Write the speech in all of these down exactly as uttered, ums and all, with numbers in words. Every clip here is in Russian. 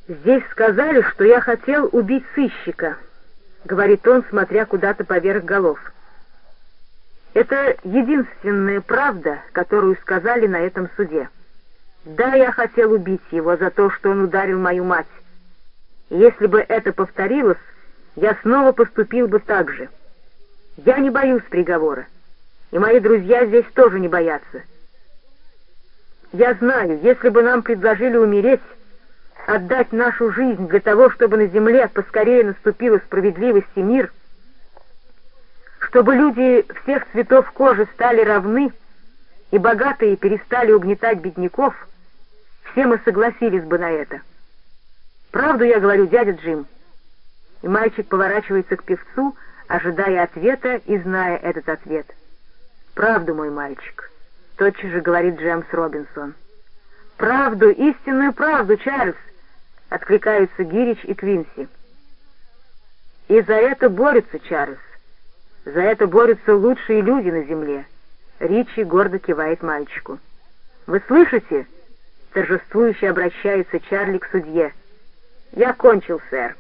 «Здесь сказали, что я хотел убить сыщика», — говорит он, смотря куда-то поверх голов. «Это единственная правда, которую сказали на этом суде. Да, я хотел убить его за то, что он ударил мою мать. И если бы это повторилось, я снова поступил бы так же. Я не боюсь приговора, и мои друзья здесь тоже не боятся. Я знаю, если бы нам предложили умереть, отдать нашу жизнь для того, чтобы на земле поскорее наступила справедливость и мир, чтобы люди всех цветов кожи стали равны, и богатые перестали угнетать бедняков, все мы согласились бы на это. Правду я говорю, дядя Джим?» И мальчик поворачивается к певцу, ожидая ответа и зная этот ответ. «Правду, мой мальчик», — тотчас же говорит Джемс Робинсон. «Правду, истинную правду, Чарльз!» — откликаются Гирич и Квинси. «И за это борются, Чарльз. За это борются лучшие люди на земле», — Ричи гордо кивает мальчику. «Вы слышите?» — торжествующе обращается Чарли к судье. «Я кончил, сэр».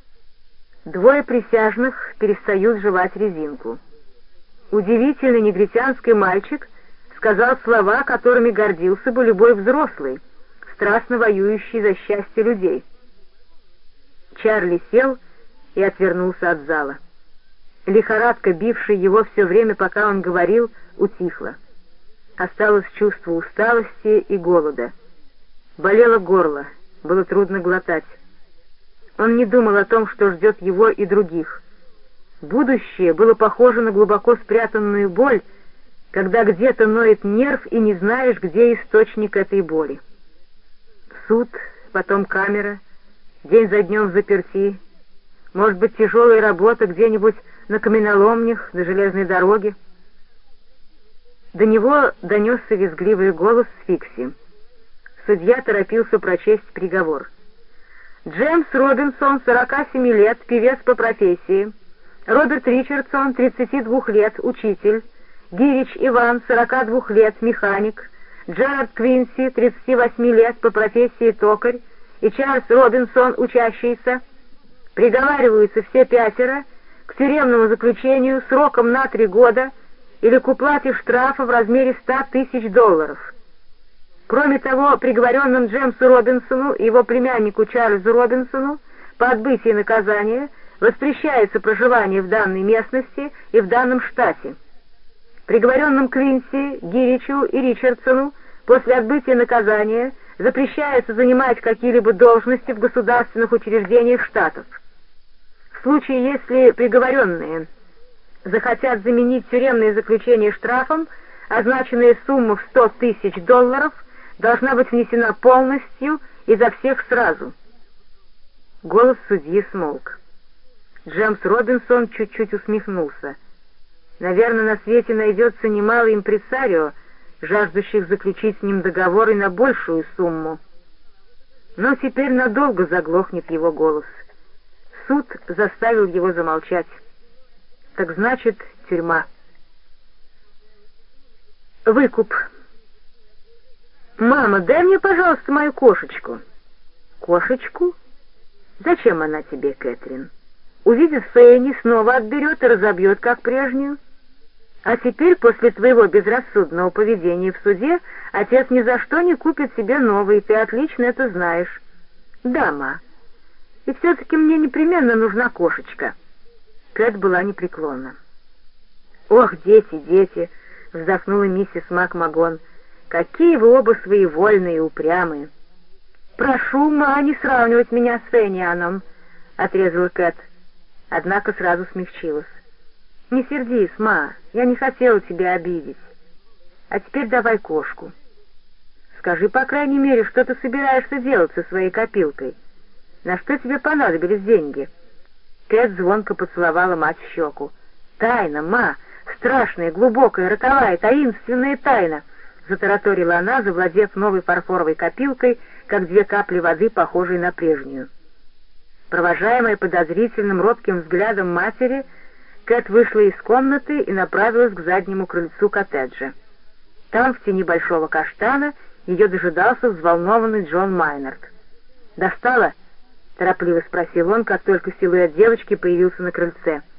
Двое присяжных перестают жевать резинку. Удивительный негритянский мальчик сказал слова, которыми гордился бы любой взрослый, страстно воюющий за счастье людей. Чарли сел и отвернулся от зала. Лихорадка, бившая его все время, пока он говорил, утихла. Осталось чувство усталости и голода. Болело горло, было трудно глотать. Он не думал о том, что ждет его и других. Будущее было похоже на глубоко спрятанную боль, когда где-то ноет нерв и не знаешь, где источник этой боли. Суд, потом камера, день за днем в заперти, может быть, тяжелая работа где-нибудь на каменоломнях, на железной дороге. До него донесся визгливый голос Фикси. Судья торопился прочесть приговор. Джемс Робинсон, сорока семи лет, певец по профессии. Роберт Ричардсон, тридцати двух лет, учитель. Гирич Иван, сорока двух лет, механик. Джерард Квинси, тридцати восьми лет, по профессии токарь. И Чарльз Робинсон, учащийся. Приговариваются все пятеро к тюремному заключению сроком на три года или к уплате штрафа в размере ста тысяч долларов. Кроме того, приговоренным Джемсу Робинсону и его племяннику Чарльзу Робинсону по отбытии наказания воспрещается проживание в данной местности и в данном штате. Приговоренным Квинси, Гиричу и Ричардсону после отбытия наказания запрещается занимать какие-либо должности в государственных учреждениях штатов. В случае, если приговоренные захотят заменить тюремное заключение штрафом, означенная сумма в сто тысяч долларов должна быть внесена полностью и за всех сразу. Голос судьи смолк. Джемс Робинсон чуть-чуть усмехнулся. Наверное, на свете найдется немало импресарио, жаждущих заключить с ним договор и на большую сумму. Но теперь надолго заглохнет его голос. Суд заставил его замолчать. Так значит, тюрьма. Выкуп. «Мама, дай мне, пожалуйста, мою кошечку». «Кошечку? Зачем она тебе, Кэтрин? Увидит Фэнни, снова отберет и разобьет, как прежнюю. А теперь, после твоего безрассудного поведения в суде, отец ни за что не купит себе новый, ты отлично это знаешь». «Да, ма. И все-таки мне непременно нужна кошечка». Кэт была непреклонна. «Ох, дети, дети!» — вздохнула миссис Макмагон. «Какие вы оба своевольные и упрямые!» «Прошу, ма, не сравнивать меня с Фэнианом», — отрезала Кэт, однако сразу смягчилась. «Не сердись, ма, я не хотела тебя обидеть. А теперь давай кошку. Скажи, по крайней мере, что ты собираешься делать со своей копилкой? На что тебе понадобились деньги?» Кэт звонко поцеловала мать в щеку. «Тайна, ма, страшная, глубокая, роковая, таинственная тайна!» — затараторила она, завладев новой фарфоровой копилкой, как две капли воды, похожей на прежнюю. Провожаемая подозрительным робким взглядом матери, Кэт вышла из комнаты и направилась к заднему крыльцу коттеджа. Там, в тени большого каштана, ее дожидался взволнованный Джон Майнард. «Достала?» — торопливо спросил он, как только силуэт девочки появился на крыльце.